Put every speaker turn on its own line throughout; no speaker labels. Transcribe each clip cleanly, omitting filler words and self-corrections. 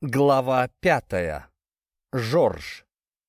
Глава 5. Жорж.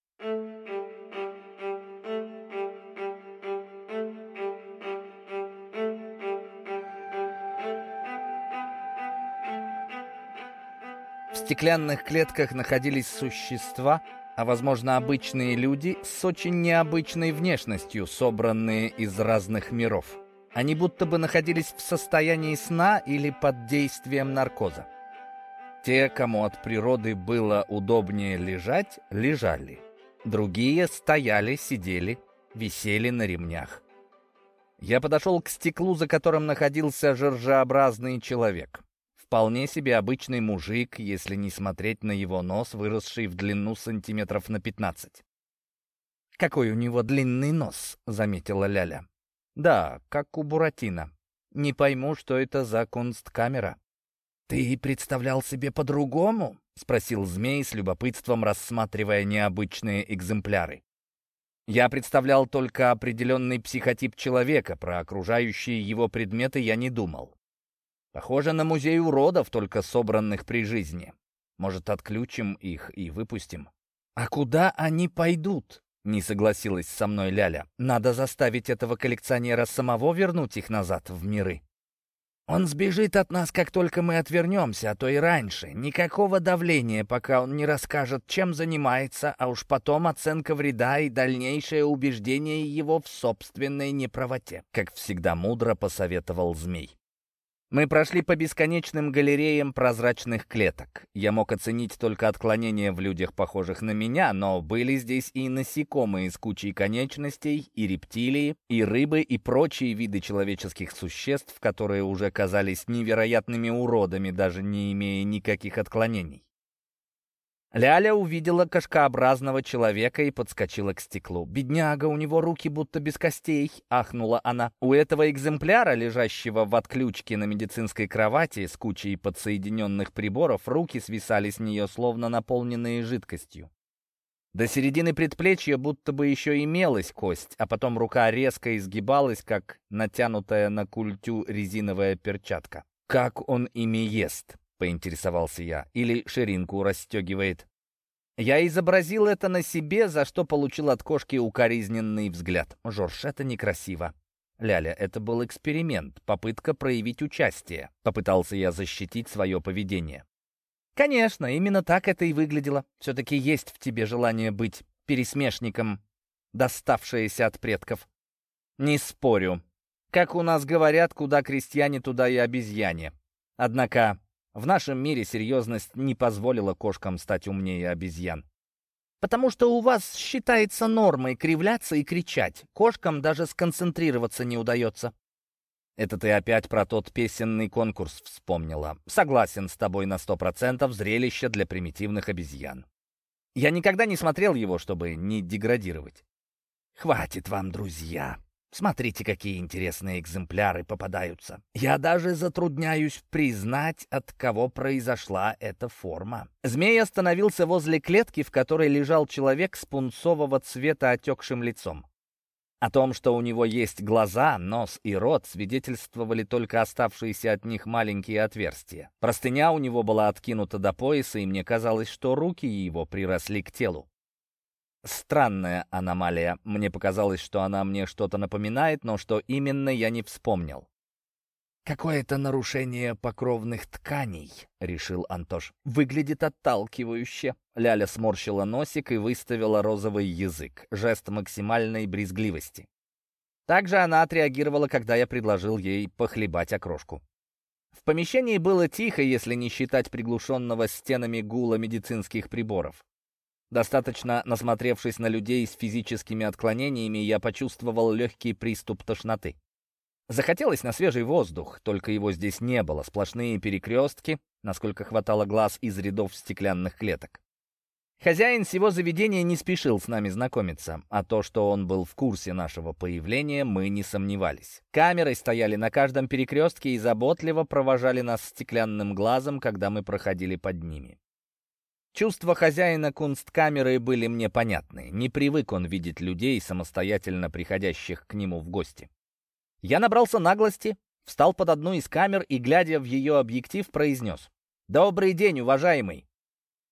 В стеклянных клетках находились существа, а возможно обычные люди, с очень необычной внешностью, собранные из разных миров. Они будто бы находились в состоянии сна или под действием наркоза. Те, кому от природы было удобнее лежать, лежали. Другие стояли, сидели, висели на ремнях. Я подошел к стеклу, за которым находился жержеобразный человек. Вполне себе обычный мужик, если не смотреть на его нос, выросший в длину сантиметров на 15. «Какой у него длинный нос», — заметила Ляля. «Да, как у Буратино. Не пойму, что это за кунсткамера». «Ты представлял себе по-другому?» — спросил змей с любопытством, рассматривая необычные экземпляры. «Я представлял только определенный психотип человека, про окружающие его предметы я не думал. Похоже на музей уродов, только собранных при жизни. Может, отключим их и выпустим?» «А куда они пойдут?» — не согласилась со мной Ляля. «Надо заставить этого коллекционера самого вернуть их назад в миры». «Он сбежит от нас, как только мы отвернемся, а то и раньше. Никакого давления, пока он не расскажет, чем занимается, а уж потом оценка вреда и дальнейшее убеждение его в собственной неправоте», — как всегда мудро посоветовал змей. Мы прошли по бесконечным галереям прозрачных клеток. Я мог оценить только отклонения в людях, похожих на меня, но были здесь и насекомые с кучей конечностей, и рептилии, и рыбы, и прочие виды человеческих существ, которые уже казались невероятными уродами, даже не имея никаких отклонений. Ляля увидела кошкообразного человека и подскочила к стеклу. «Бедняга, у него руки будто без костей», — ахнула она. У этого экземпляра, лежащего в отключке на медицинской кровати с кучей подсоединенных приборов, руки свисали с нее, словно наполненные жидкостью. До середины предплечья будто бы еще имелась кость, а потом рука резко изгибалась, как натянутая на культю резиновая перчатка. «Как он ими ест?» — поинтересовался я. «Или ширинку расстегивает?» Я изобразил это на себе, за что получил от кошки укоризненный взгляд. «Жорж, это некрасиво». «Ляля, это был эксперимент, попытка проявить участие», — попытался я защитить свое поведение. «Конечно, именно так это и выглядело. Все-таки есть в тебе желание быть пересмешником, доставшееся от предков». «Не спорю. Как у нас говорят, куда крестьяне, туда и обезьяне. Однако в нашем мире серьезность не позволила кошкам стать умнее обезьян. Потому что у вас считается нормой кривляться и кричать. Кошкам даже сконцентрироваться не удается». «Это ты опять про тот песенный конкурс вспомнила. Согласен с тобой на 100%, зрелище для примитивных обезьян. Я никогда не смотрел его, чтобы не деградировать». «Хватит вам, друзья. Смотрите, какие интересные экземпляры попадаются. Я даже затрудняюсь признать, от кого произошла эта форма». Змей остановился возле клетки, в которой лежал человек с пунцового цвета отекшим лицом. О том, что у него есть глаза, нос и рот, свидетельствовали только оставшиеся от них маленькие отверстия. Простыня у него была откинута до пояса, и мне казалось, что руки его приросли к телу. Странная аномалия. Мне показалось, что она мне что-то напоминает, но что именно, я не вспомнил. «Какое-то нарушение покровных тканей», — решил Антош. «Выглядит отталкивающе». Ляля сморщила носик и выставила розовый язык. Жест максимальной брезгливости. Также она отреагировала, когда я предложил ей похлебать окрошку. В помещении было тихо, если не считать приглушенного стенами гула медицинских приборов. Достаточно насмотревшись на людей с физическими отклонениями, я почувствовал легкий приступ тошноты. Захотелось на свежий воздух, только его здесь не было. Сплошные перекрестки, насколько хватало глаз из рядов стеклянных клеток. Хозяин всего заведения не спешил с нами знакомиться, а то, что он был в курсе нашего появления, мы не сомневались. Камеры стояли на каждом перекрестке и заботливо провожали нас стеклянным глазом, когда мы проходили под ними. Чувства хозяина кунсткамеры были мне понятны. Не привык он видеть людей, самостоятельно приходящих к нему в гости. Я набрался наглости, встал под одну из камер и, глядя в ее объектив, произнес: «Добрый день, уважаемый!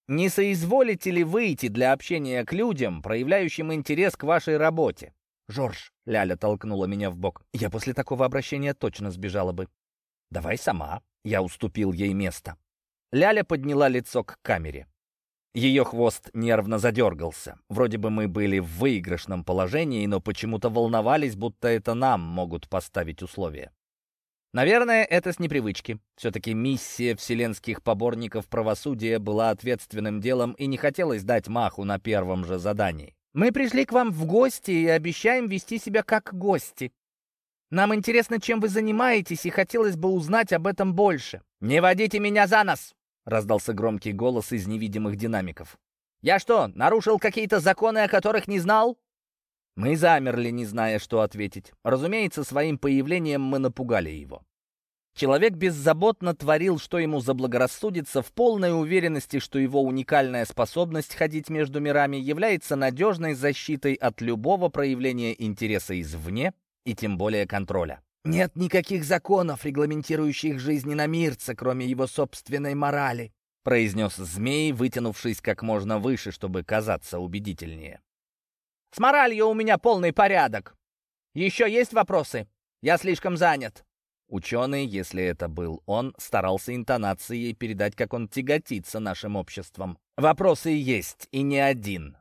Не соизволите ли выйти для общения к людям, проявляющим интерес к вашей работе? «Жорж», — Ляля толкнула меня в бок, — «я после такого обращения точно сбежала бы». «Давай сама», — я уступил ей место. Ляля подняла лицо к камере. Ее хвост нервно задергался. Вроде бы мы были в выигрышном положении, но почему-то волновались, будто это нам могут поставить условия. Наверное, это с непривычки. Все-таки миссия вселенских поборников правосудия была ответственным делом, и не хотелось дать маху на первом же задании. «Мы пришли к вам в гости и обещаем вести себя как гости. Нам интересно, чем вы занимаетесь, и хотелось бы узнать об этом больше». «Не водите меня за нос!» — раздался громкий голос из невидимых динамиков. «Я что, нарушил какие-то законы, о которых не знал?» Мы замерли, не зная, что ответить. Разумеется, своим появлением мы напугали его. Человек беззаботно творил, что ему заблагорассудится, в полной уверенности, что его уникальная способность ходить между мирами является надежной защитой от любого проявления интереса извне и тем более контроля. «Нет никаких законов, регламентирующих жизнь иномирца, кроме его собственной морали», произнес змей, вытянувшись как можно выше, чтобы казаться убедительнее. «С моралью у меня полный порядок. Еще есть вопросы? Я слишком занят». Ученый, если это был он, старался интонацией передать, как он тяготится нашим обществом. «Вопросы есть, и не один.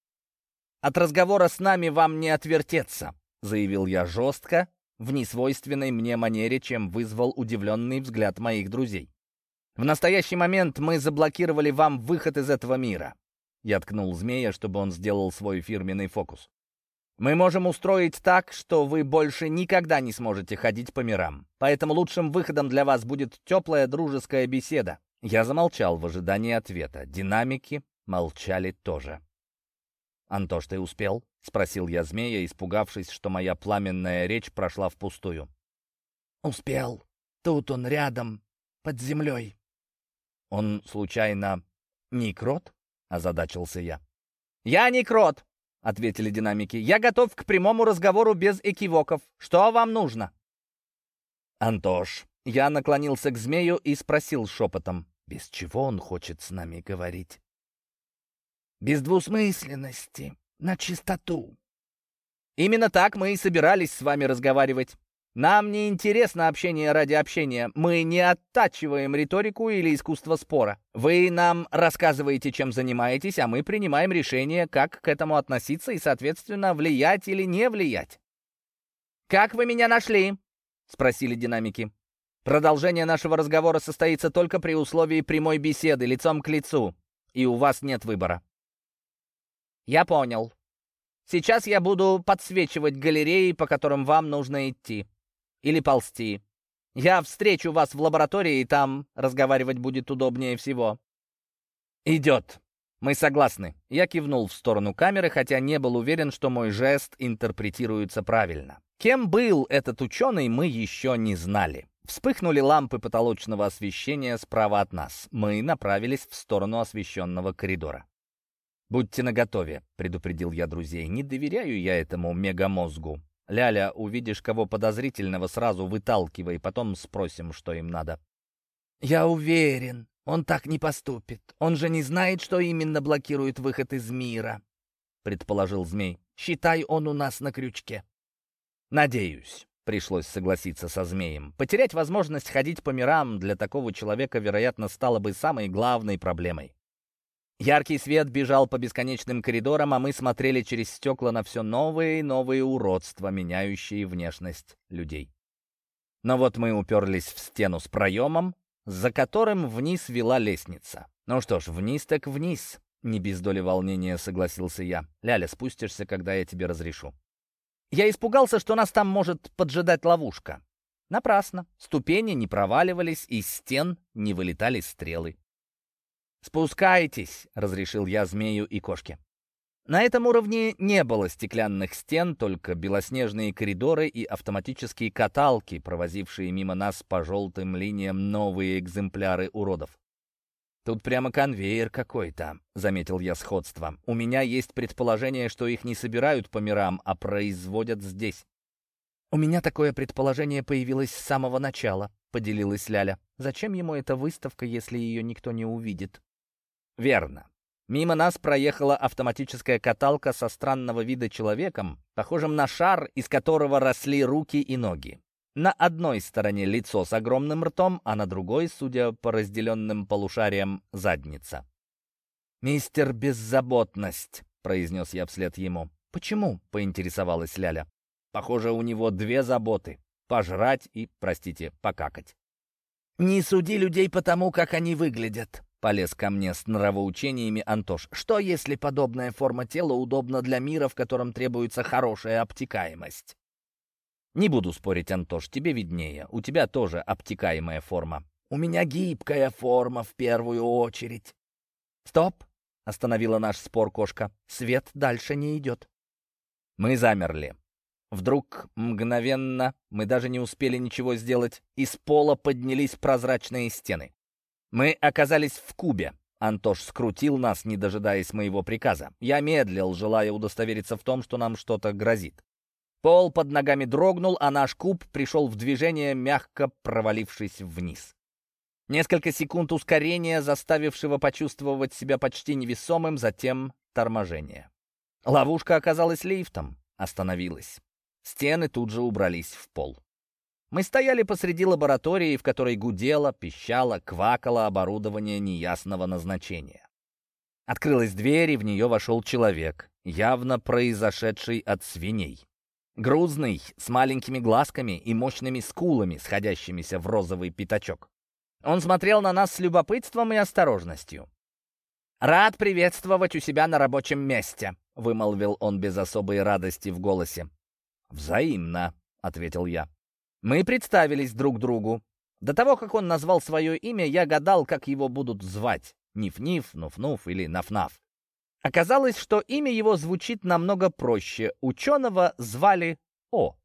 От разговора с нами вам не отвертеться», заявил я жестко, в несвойственной мне манере, чем вызвал удивленный взгляд моих друзей. «В настоящий момент мы заблокировали вам выход из этого мира». Я ткнул змея, чтобы он сделал свой фирменный фокус. «Мы можем устроить так, что вы больше никогда не сможете ходить по мирам. Поэтому лучшим выходом для вас будет теплая дружеская беседа». Я замолчал в ожидании ответа. Динамики молчали тоже. «Антош, ты успел?» — спросил я змея, испугавшись, что моя пламенная речь прошла впустую. «Успел. Тут он рядом, под землей». «Он, случайно, не крот?» — озадачился я. «Я не крот!» — ответили динамики. «Я готов к прямому разговору без экивоков. Что вам нужно?» «Антош». Я наклонился к змею и спросил шепотом, без чего он хочет с нами говорить. «Без двусмысленности, на чистоту». «Именно так мы и собирались с вами разговаривать. Нам не интересно общение ради общения. Мы не оттачиваем риторику или искусство спора. Вы нам рассказываете, чем занимаетесь, а мы принимаем решение, как к этому относиться и, соответственно, влиять или не влиять». «Как вы меня нашли?» — спросили динамики. «Продолжение нашего разговора состоится только при условии прямой беседы, лицом к лицу, и у вас нет выбора». «Я понял. Сейчас я буду подсвечивать галереи, по которым вам нужно идти. Или ползти. Я встречу вас в лаборатории, и там разговаривать будет удобнее всего». «Идет. Мы согласны». Я кивнул в сторону камеры, хотя не был уверен, что мой жест интерпретируется правильно. Кем был этот ученый, мы еще не знали. Вспыхнули лампы потолочного освещения справа от нас. Мы направились в сторону освещенного коридора. «Будьте наготове», — предупредил я друзей. «Не доверяю я этому мегамозгу. Ляля, увидишь кого подозрительного, сразу выталкивай, потом спросим, что им надо». «Я уверен, он так не поступит. Он же не знает, что именно блокирует выход из мира», — предположил змей. «Считай, он у нас на крючке». «Надеюсь», — пришлось согласиться со змеем. Потерять возможность ходить по мирам для такого человека, вероятно, стало бы самой главной проблемой. Яркий свет бежал по бесконечным коридорам, а мы смотрели через стекла на все новые и новые уродства, меняющие внешность людей. Но вот мы уперлись в стену с проемом, за которым вниз вела лестница. «Ну что ж, вниз так вниз», — не без доли волнения согласился я. «Ляля, спустишься, когда я тебе разрешу». Я испугался, что нас там может поджидать ловушка. Напрасно. Ступени не проваливались, из стен не вылетали стрелы. «Спускайтесь», — разрешил я змею и кошке. На этом уровне не было стеклянных стен, только белоснежные коридоры и автоматические каталки, провозившие мимо нас по желтым линиям новые экземпляры уродов. «Тут прямо конвейер какой-то», — заметил я сходство. «У меня есть предположение, что их не собирают по мирам, а производят здесь». «У меня такое предположение появилось с самого начала», — поделилась Ляля. «Зачем ему эта выставка, если ее никто не увидит?» «Верно. Мимо нас проехала автоматическая каталка со странного вида человеком, похожим на шар, из которого росли руки и ноги. На одной стороне лицо с огромным ртом, а на другой, судя по разделенным полушариям, задница. «Мистер Беззаботность», — произнес я вслед ему. «Почему?» — поинтересовалась Ляля. «Похоже, у него две заботы — пожрать и, простите, покакать». «Не суди людей по тому, как они выглядят», — полез ко мне с нравоучениями Антош. «Что, если подобная форма тела удобна для мира, в котором требуется хорошая обтекаемость?» «Не буду спорить, Антош, тебе виднее. У тебя тоже обтекаемая форма». «У меня гибкая форма в первую очередь». «Стоп!» — остановила наш спор кошка. «Свет дальше не идет». Мы замерли. Вдруг, мгновенно, мы даже не успели ничего сделать, из пола поднялись прозрачные стены. Мы оказались в кубе. Антош скрутил нас, не дожидаясь моего приказа. Я медлил, желая удостовериться в том, что нам что-то грозит. Пол под ногами дрогнул, а наш куб пришел в движение, мягко провалившись вниз. Несколько секунд ускорения, заставившего почувствовать себя почти невесомым, затем торможение. Ловушка оказалась лифтом, остановилась. Стены тут же убрались в пол. Мы стояли посреди лаборатории, в которой гудело, пищало, квакало оборудование неясного назначения. Открылась дверь, и в нее вошел человек, явно произошедший от свиней. Грузный, с маленькими глазками и мощными скулами, сходящимися в розовый пятачок. Он смотрел на нас с любопытством и осторожностью. «Рад приветствовать у себя на рабочем месте», — вымолвил он без особой радости в голосе. «Взаимно», — ответил я. Мы представились друг другу. До того, как он назвал свое имя, я гадал, как его будут звать. Ниф-Ниф, Нуф-Нуф или Наф-Наф. Оказалось, что имя его звучит намного проще. Ученого звали О.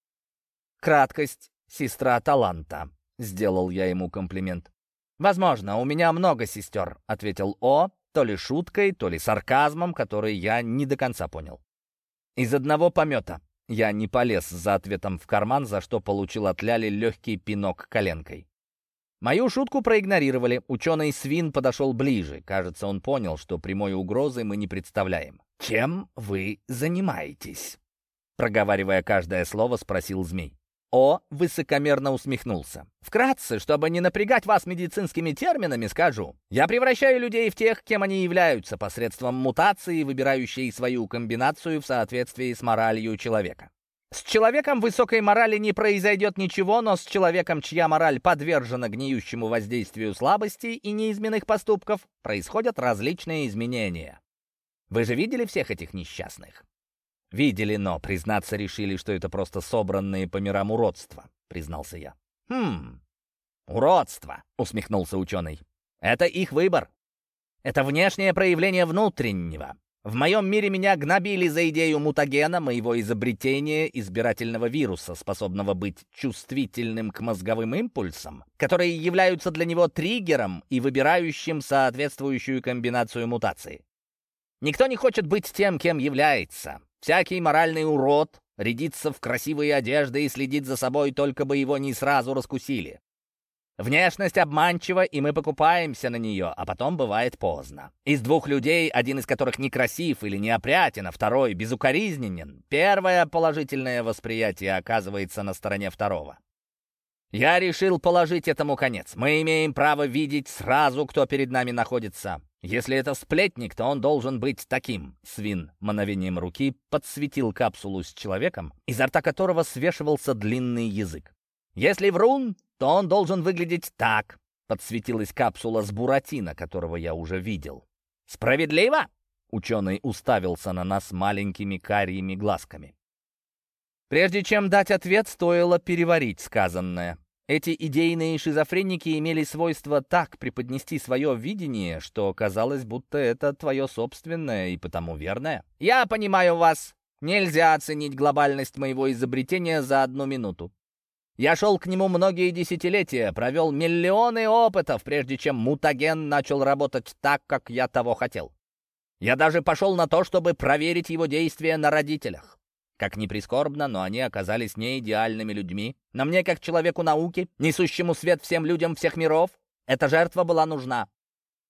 «Краткость — сестра таланта», — сделал я ему комплимент. «Возможно, у меня много сестер», — ответил О, то ли шуткой, то ли сарказмом, который я не до конца понял. «Из одного помета». Я не полез за ответом в карман, за что получил от Ляли легкий пинок коленкой. Мою шутку проигнорировали. Ученый свин подошел ближе. Кажется, он понял, что прямой угрозы мы не представляем. «Чем вы занимаетесь?» Проговаривая каждое слово, спросил змей. О высокомерно усмехнулся. «Вкратце, чтобы не напрягать вас медицинскими терминами, скажу. Я превращаю людей в тех, кем они являются, посредством мутации, выбирающей свою комбинацию в соответствии с моралью человека. С человеком высокой морали не произойдет ничего, но с человеком, чья мораль подвержена гниющему воздействию слабостей и неизменных поступков, происходят различные изменения. Вы же видели всех этих несчастных?» «Видели, но, признаться, решили, что это просто собранные по мирам уродства», — признался я. «Уродство», — усмехнулся ученый. «Это их выбор. Это внешнее проявление внутреннего. В моем мире меня гнобили за идею мутагена, моего изобретения избирательного вируса, способного быть чувствительным к мозговым импульсам, которые являются для него триггером и выбирающим соответствующую комбинацию мутации. Никто не хочет быть тем, кем является. Всякий моральный урод рядится в красивые одежды и следит за собой, только бы его не сразу раскусили. Внешность обманчива, и мы покупаемся на нее, а потом бывает поздно. Из двух людей, один из которых некрасив или неопрятен, а второй безукоризненен, первое положительное восприятие оказывается на стороне второго. Я решил положить этому конец. Мы имеем право видеть сразу, кто перед нами находится. Если это сплетник, то он должен быть таким. Свин мановением руки подсветил капсулу с человеком, изо рта которого свешивался длинный язык. Если врун, то он должен выглядеть так. Подсветилась капсула с Буратино, которого я уже видел. Справедливо? Ученый уставился на нас маленькими карими глазками. Прежде чем дать ответ, стоило переварить сказанное. Эти идейные шизофреники имели свойство так преподнести свое видение, что казалось, будто это твое собственное и потому верное. «Я понимаю вас. Нельзя оценить глобальность моего изобретения за 1 минуту. Я шел к нему многие десятилетия, провел миллионы опытов, прежде чем мутаген начал работать так, как я того хотел. Я даже пошел на то, чтобы проверить его действия на родителях. Как ни прискорбно, но они оказались не идеальными людьми. Но мне, как человеку науки, несущему свет всем людям всех миров, эта жертва была нужна.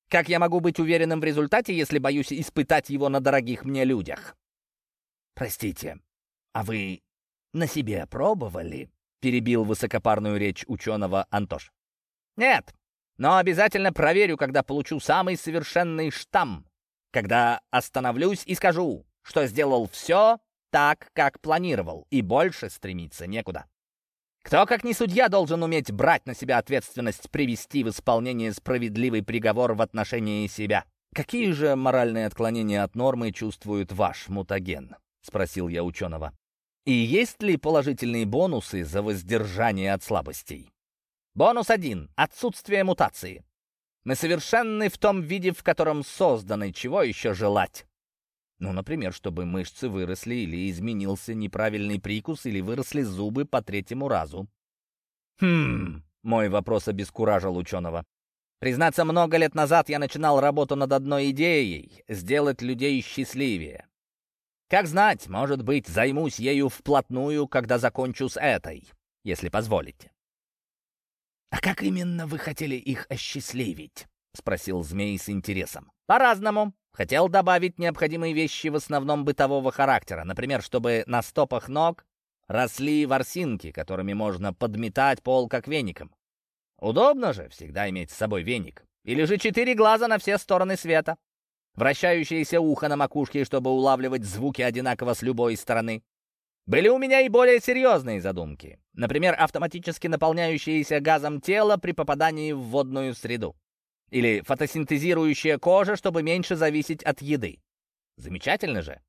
Как я могу быть уверенным в результате, если боюсь испытать его на дорогих мне людях? Простите, а вы на себе пробовали? Перебил высокопарную речь ученого Антош. Нет, но обязательно проверю, когда получу самый совершенный штамм. Когда остановлюсь и скажу, что сделал все так, как планировал, и больше стремиться некуда. Кто, как не судья, должен уметь брать на себя ответственность, привести в исполнение справедливый приговор в отношении себя? «Какие же моральные отклонения от нормы чувствует ваш мутаген?» — спросил я ученого. «И есть ли положительные бонусы за воздержание от слабостей?» Бонус 1. Отсутствие мутации. Мы совершенны в том виде, в котором созданы. Чего еще желать? Ну, например, чтобы мышцы выросли, или изменился неправильный прикус, или выросли зубы по третьему разу. Мой вопрос обескуражил ученого. Признаться, много лет назад я начинал работу над одной идеей — сделать людей счастливее. Как знать, может быть, займусь ею вплотную, когда закончу с этой, если позволите. «А как именно вы хотели их осчастливить?» — спросил змей с интересом. «По-разному. Хотел добавить необходимые вещи, в основном бытового характера. Например, чтобы на стопах ног росли ворсинки, которыми можно подметать пол как веником. Удобно же всегда иметь с собой веник. Или же 4 глаза на все стороны света. Вращающееся ухо на макушке, чтобы улавливать звуки одинаково с любой стороны. Были у меня и более серьезные задумки. Например, автоматически наполняющееся газом тело при попадании в водную среду. Или фотосинтезирующая кожа, чтобы меньше зависеть от еды. Замечательно же?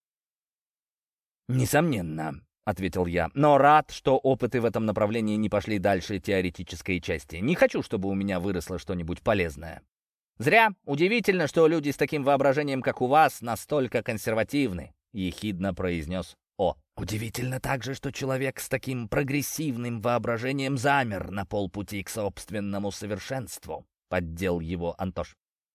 «Несомненно», — ответил я, «но рад, что опыты в этом направлении не пошли дальше теоретической части. Не хочу, чтобы у меня выросло что-нибудь полезное». «Зря. Удивительно, что люди с таким воображением, как у вас, настолько консервативны», — ехидно произнес О. «Удивительно также, что человек с таким прогрессивным воображением замер на полпути к собственному совершенству», — поддел его Антош.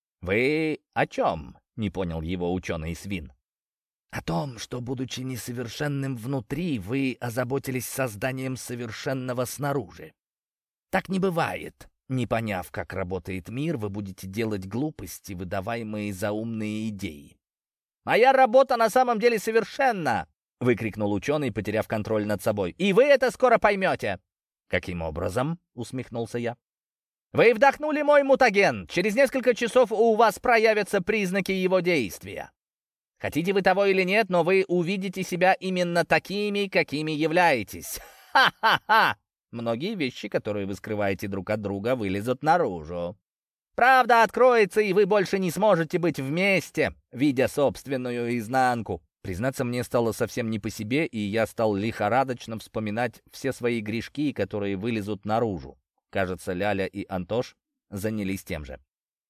«Вы о чем?» — не понял его ученый-свин. «О том, что, будучи несовершенным внутри, вы озаботились созданием совершенного снаружи. Так не бывает. Не поняв, как работает мир, вы будете делать глупости, выдаваемые за умные идеи». «Моя работа на самом деле совершенна!» — выкрикнул ученый, потеряв контроль над собой. «И вы это скоро поймете!» «Каким образом?» — усмехнулся я. «Вы вдохнули мой мутаген. Через несколько часов у вас проявятся признаки его действия. Хотите вы того или нет, но вы увидите себя именно такими, какими являетесь. Ха-ха-ха! Многие вещи, которые вы скрываете друг от друга, вылезут наружу. Правда откроется, и вы больше не сможете быть вместе, видя собственную изнанку». Признаться, мне стало совсем не по себе, и я стал лихорадочно вспоминать все свои грешки, которые вылезут наружу. Кажется, Ляля и Антош занялись тем же.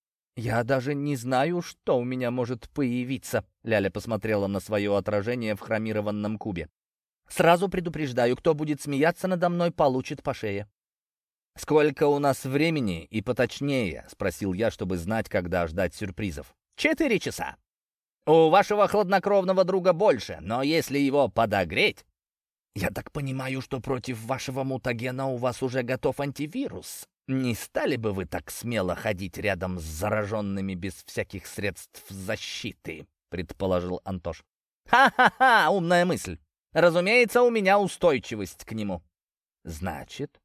«Я даже не знаю, что у меня может появиться», — Ляля посмотрела на свое отражение в хромированном кубе. «Сразу предупреждаю, кто будет смеяться надо мной, получит по шее». «Сколько у нас времени и поточнее?» — спросил я, чтобы знать, когда ждать сюрпризов. 4 часа. У вашего хладнокровного друга больше, но если его подогреть...» «Я так понимаю, что против вашего мутагена у вас уже готов антивирус. Не стали бы вы так смело ходить рядом с зараженными без всяких средств защиты?» — предположил Антош. «Ха-ха-ха! Умная мысль! Разумеется, у меня устойчивость к нему». «Значит,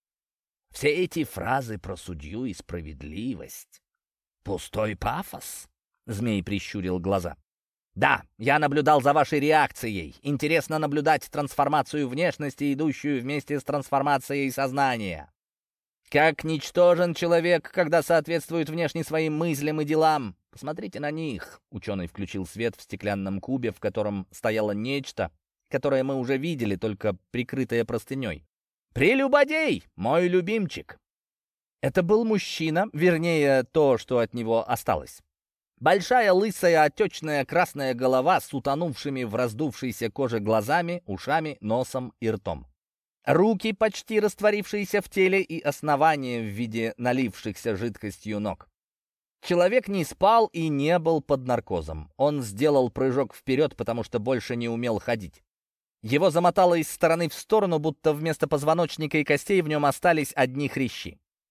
все эти фразы про судью и справедливость — пустой пафос?» — Змей прищурил глаза. «Да, я наблюдал за вашей реакцией. Интересно наблюдать трансформацию внешности, идущую вместе с трансформацией сознания. Как ничтожен человек, когда соответствует внешне своим мыслям и делам. Посмотрите на них». Ученый включил свет в стеклянном кубе, в котором стояло нечто, которое мы уже видели, только прикрытое простыней. «Прелюбодей, мой любимчик!» Это был мужчина, вернее, то, что от него осталось. Большая, лысая, отечная красная голова с утонувшими в раздувшейся коже глазами, ушами, носом и ртом. Руки, почти растворившиеся в теле, и основания в виде налившихся жидкостью ног. Человек не спал и не был под наркозом. Он сделал прыжок вперед, потому что больше не умел ходить. Его замотало из стороны в сторону, будто вместо позвоночника и костей в нем остались одни хрящи.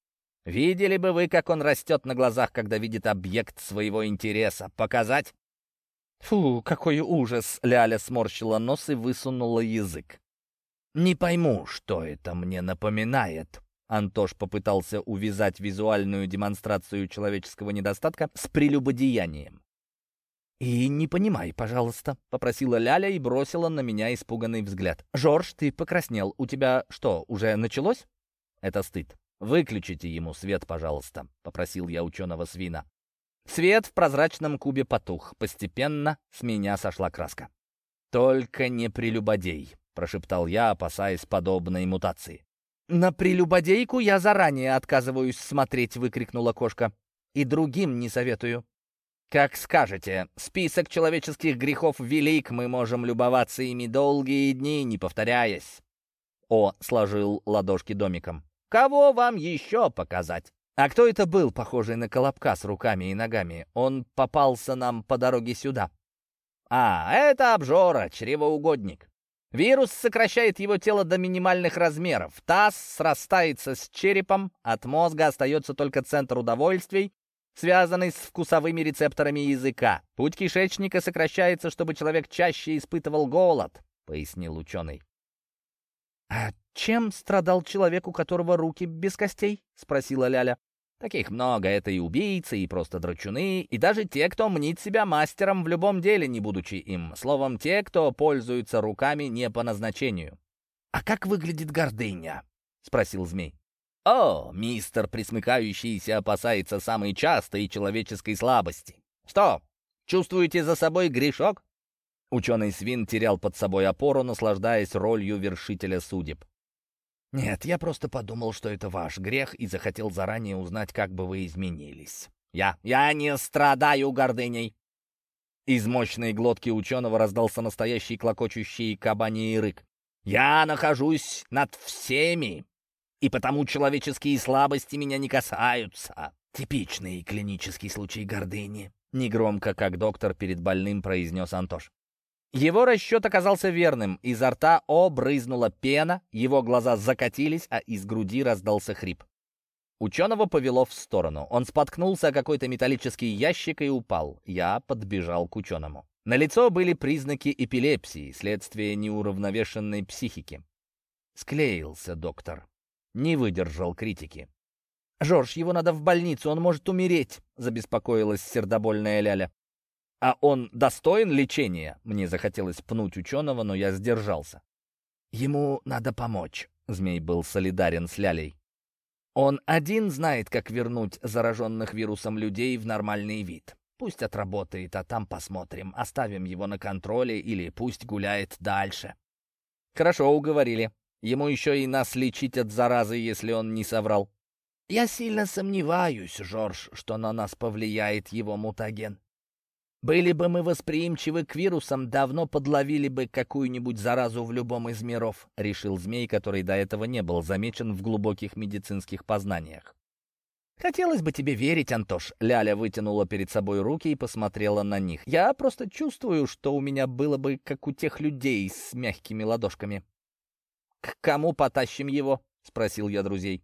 Видели бы вы, как он растет на глазах, когда видит объект своего интереса. Показать?» «Фу, какой ужас!» — Ляля сморщила нос и высунула язык. «Не пойму, что это мне напоминает». Антош попытался увязать визуальную демонстрацию человеческого недостатка с прелюбодеянием. «И не понимай, пожалуйста», — попросила Ляля и бросила на меня испуганный взгляд. «Жорж, ты покраснел. У тебя что, уже началось?» «Это стыд. Выключите ему свет, пожалуйста», — попросил я ученого свина. Свет в прозрачном кубе потух. Постепенно с меня сошла краска. «Только не прелюбодей», — прошептал я, опасаясь подобной мутации. «На прелюбодейку я заранее отказываюсь смотреть», — выкрикнула кошка. «И другим не советую». «Как скажете. Список человеческих грехов велик, мы можем любоваться ими долгие дни, не повторяясь». О сложил ладошки домиком. «Кого вам еще показать?» «А кто это был, похожий на колобка с руками и ногами? Он попался нам по дороге сюда». «А, это обжора, чревоугодник. Вирус сокращает его тело до минимальных размеров. Таз срастается с черепом, от мозга остается только центр удовольствий, связанный с вкусовыми рецепторами языка. Путь кишечника сокращается, чтобы человек чаще испытывал голод», — пояснил ученый. «А чем страдал человек, у которого руки без костей?» — спросила Ляля. «Таких много. Это и убийцы, и просто драчуны, и даже те, кто мнит себя мастером в любом деле, не будучи им. Словом, те, кто пользуется руками не по назначению». «А как выглядит гордыня?» — спросил змей. «О, мистер Пресмыкающийся опасается самой частой человеческой слабости. Что, чувствуете за собой грешок?» Ученый свин терял под собой опору, наслаждаясь ролью вершителя судеб. «Нет, я просто подумал, что это ваш грех, и захотел заранее узнать, как бы вы изменились». Я не страдаю гордыней!» Из мощной глотки ученого раздался настоящий клокочущий кабаний рык. «Я нахожусь над всеми, и потому человеческие слабости меня не касаются». «Типичный клинический случай гордыни», — негромко, как доктор перед больным, произнес Антош. Его расчет оказался верным. Изо рта брызнула пена, его глаза закатились, а из груди раздался хрип. Ученого повело в сторону. Он споткнулся о какой-то металлический ящик и упал. Я подбежал к ученому. На лицо были признаки эпилепсии, следствие неуравновешенной психики. Склеился доктор. Не выдержал критики. «Жорж, его надо в больницу, он может умереть», — забеспокоилась сердобольная Ляля. «А он достоин лечения?» Мне захотелось пнуть ученого, но я сдержался. «Ему надо помочь», — змей был солидарен с Лялей. «Он один знает, как вернуть зараженных вирусом людей в нормальный вид. Пусть отработает, а там посмотрим. Оставим его на контроле или пусть гуляет дальше». «Хорошо, уговорили. Ему еще и нас лечить от заразы, если он не соврал». «Я сильно сомневаюсь, Жорж, что на нас повлияет его мутаген. Были бы мы восприимчивы к вирусам, давно подловили бы какую-нибудь заразу в любом из миров», — решил змей, который до этого не был замечен в глубоких медицинских познаниях. «Хотелось бы тебе верить, Антош», — Ляля вытянула перед собой руки и посмотрела на них. «Я просто чувствую, что у меня было бы, как у тех людей с мягкими ладошками». «К кому потащим его?» — спросил я друзей.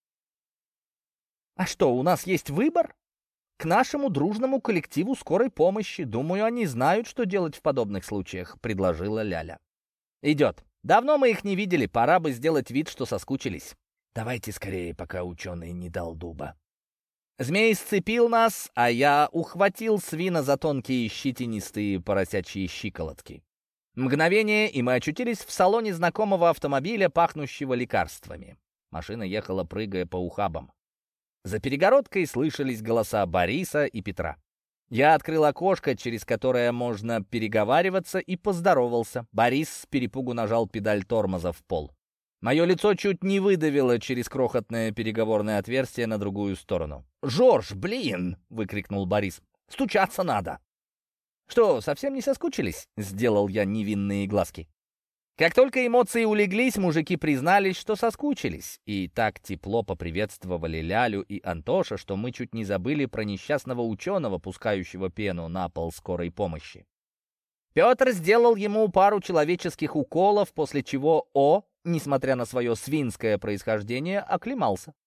«А что, у нас есть выбор? К нашему дружному коллективу скорой помощи. Думаю, они знают, что делать в подобных случаях», — предложила Ляля. «Идет. Давно мы их не видели, пора бы сделать вид, что соскучились. Давайте скорее, пока ученый не дал дуба». Змей сцепил нас, а я ухватил свина за тонкие щетинистые поросячьи щиколотки. Мгновение, и мы очутились в салоне знакомого автомобиля, пахнущего лекарствами. Машина ехала, прыгая по ухабам. За перегородкой слышались голоса Бориса и Петра. Я открыл окошко, через которое можно переговариваться, и поздоровался. Борис с перепугу нажал педаль тормоза в пол. Мое лицо чуть не выдавило через крохотное переговорное отверстие на другую сторону. «Жорж, блин!» — выкрикнул Борис. «Стучаться надо!» «Что, совсем не соскучились?» — сделал я невинные глазки. Как только эмоции улеглись, мужики признались, что соскучились, и так тепло поприветствовали Лялю и Антоша, что мы чуть не забыли про несчастного ученого, пускающего пену на пол скорой помощи. Петр сделал ему пару человеческих уколов, после чего несмотря на свое свинское происхождение, оклемался.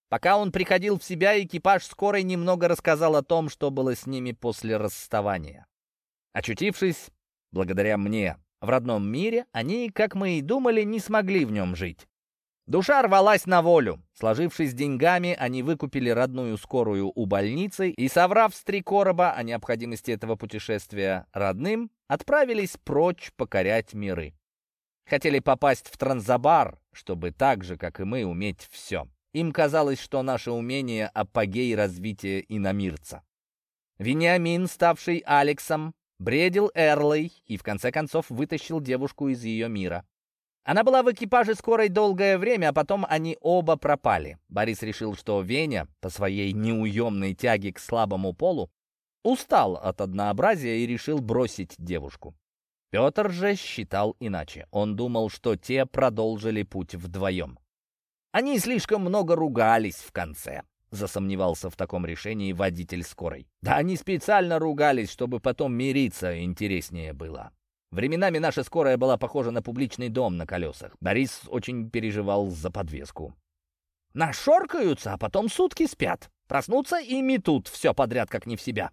Пока он приходил в себя, экипаж скорой немного рассказал о том, что было с ними после расставания. Очутившись, благодаря мне, в родном мире, они, как мы и думали, не смогли в нем жить. Душа рвалась на волю. Сложившись деньгами, они выкупили родную скорую у больницы и, соврав с 3 короба о необходимости этого путешествия родным, отправились прочь покорять миры. Хотели попасть в Транзабар, чтобы так же, как и мы, уметь все. Им казалось, что наше умение — апогей развития иномирца. Вениамин, ставший Алексом, бредил Эрлой и в конце концов вытащил девушку из ее мира. Она была в экипаже скорой долгое время, а потом они оба пропали. Борис решил, что Веня, по своей неуемной тяге к слабому полу, устал от однообразия и решил бросить девушку. Петр же считал иначе. Он думал, что те продолжили путь вдвоем. Они слишком много ругались в конце. Засомневался в таком решении водитель скорой. Да они специально ругались, чтобы потом мириться интереснее было. Временами наша скорая была похожа на публичный дом на колесах. Борис очень переживал за подвеску. Нашоркаются, а потом сутки спят. Проснутся и метут все подряд, как не в себя.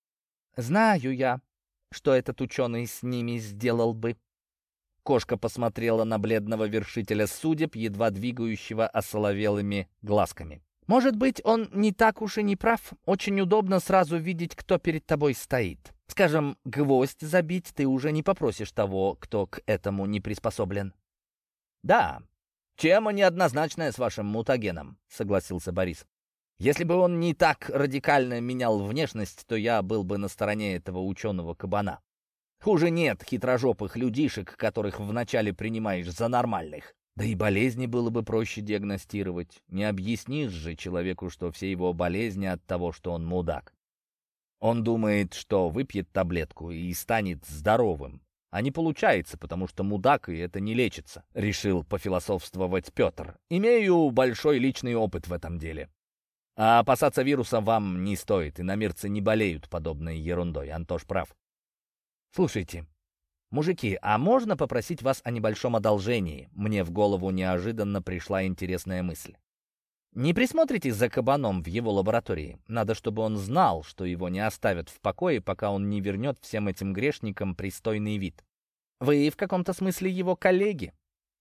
Знаю я, что этот ученый с ними сделал бы. Кошка посмотрела на бледного вершителя судеб, едва двигающего осоловелыми глазками. Может быть, он не так уж и не прав. Очень удобно сразу видеть, кто перед тобой стоит. Скажем, гвоздь забить ты уже не попросишь того, кто к этому не приспособлен. Да, тема неоднозначная с вашим мутагеном, согласился Борис. Если бы он не так радикально менял внешность, то я был бы на стороне этого ученого-кабана. Хуже нет хитрожопых людишек, которых вначале принимаешь за нормальных. Да и болезни было бы проще диагностировать. Не объяснишь же человеку, что все его болезни от того, что он мудак. Он думает, что выпьет таблетку и станет здоровым. А не получается, потому что мудак, и это не лечится, решил пофилософствовать Петр. Имею большой личный опыт в этом деле. А опасаться вируса вам не стоит, иномирцы не болеют подобной ерундой. Антош прав. Слушайте, мужики, а можно попросить вас о небольшом одолжении? Мне в голову неожиданно пришла интересная мысль. Не присмотрите за кабаном в его лаборатории. Надо, чтобы он знал, что его не оставят в покое, пока он не вернет всем этим грешникам пристойный вид. Вы в каком-то смысле его коллеги.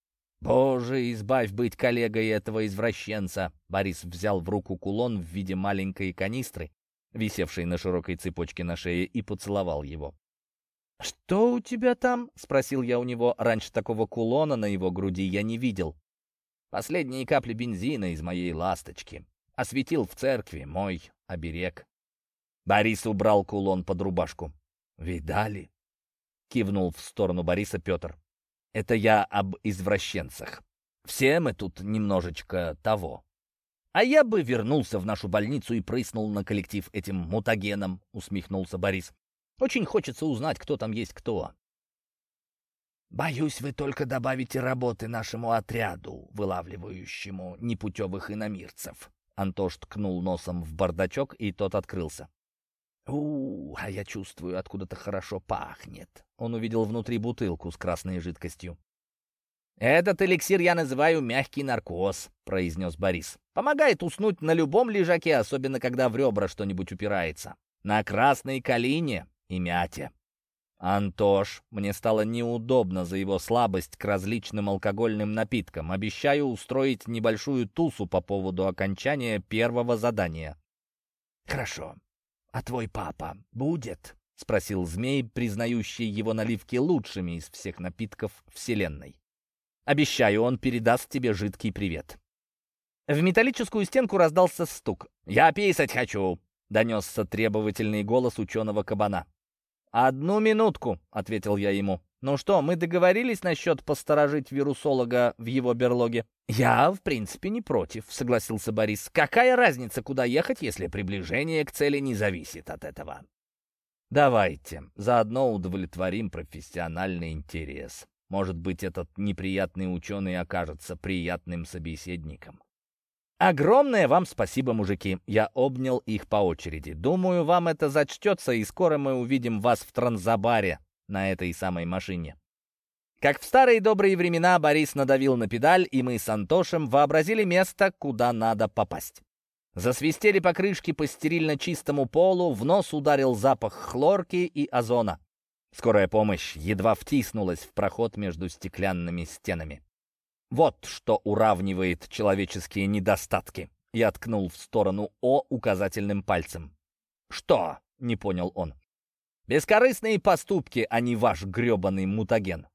Боже, избавь быть коллегой этого извращенца. Борис взял в руку кулон в виде маленькой канистры, висевшей на широкой цепочке на шее, и поцеловал его. «Что у тебя там?» — спросил я у него. Раньше такого кулона на его груди я не видел. Последние капли бензина из моей ласточки. Осветил в церкви мой оберег. Борис убрал кулон под рубашку. «Видали?» — кивнул в сторону Бориса Петр. «Это я об извращенцах. Все мы тут немножечко того. А я бы вернулся в нашу больницу и прыснул на коллектив этим мутагеном», — усмехнулся Борис. «Очень хочется узнать, кто там есть кто». «Боюсь, вы только добавите работы нашему отряду, вылавливающему непутевых иномирцев». Антош ткнул носом в бардачок, и тот открылся. А я чувствую, откуда-то хорошо пахнет». Он увидел внутри бутылку с красной жидкостью. «Этот эликсир я называю мягкий наркоз», — произнес Борис. «Помогает уснуть на любом лежаке, особенно когда в ребра что-нибудь упирается. На красной калине и мяте». «Антош, мне стало неудобно за его слабость к различным алкогольным напиткам. Обещаю устроить небольшую тусу по поводу окончания первого задания». «Хорошо. А твой папа будет?» — спросил змей, признающий его наливки лучшими из всех напитков Вселенной. «Обещаю, он передаст тебе жидкий привет». В металлическую стенку раздался стук. «Я писать хочу!» — донесся требовательный голос ученого-кабана. «Одну минутку», — ответил я ему. «Ну что, мы договорились насчет посторожить вирусолога в его берлоге?» «Я, в принципе, не против», — согласился Борис. «Какая разница, куда ехать, если приближение к цели не зависит от этого?» «Давайте, заодно удовлетворим профессиональный интерес. Может быть, этот неприятный ученый окажется приятным собеседником». «Огромное вам спасибо, мужики!» Я обнял их по очереди. «Думаю, вам это зачтется, и скоро мы увидим вас в Транзабаре на этой самой машине». Как в старые добрые времена, Борис надавил на педаль, и мы с Антошем вообразили место, куда надо попасть. Засвистели покрышки по стерильно чистому полу, в нос ударил запах хлорки и озона. Скорая помощь едва втиснулась в проход между стеклянными стенами. Вот что уравнивает человеческие недостатки. Я ткнул в сторону О указательным пальцем. «Что?» — не понял он. «Бескорыстные поступки, а не ваш гребаный мутаген».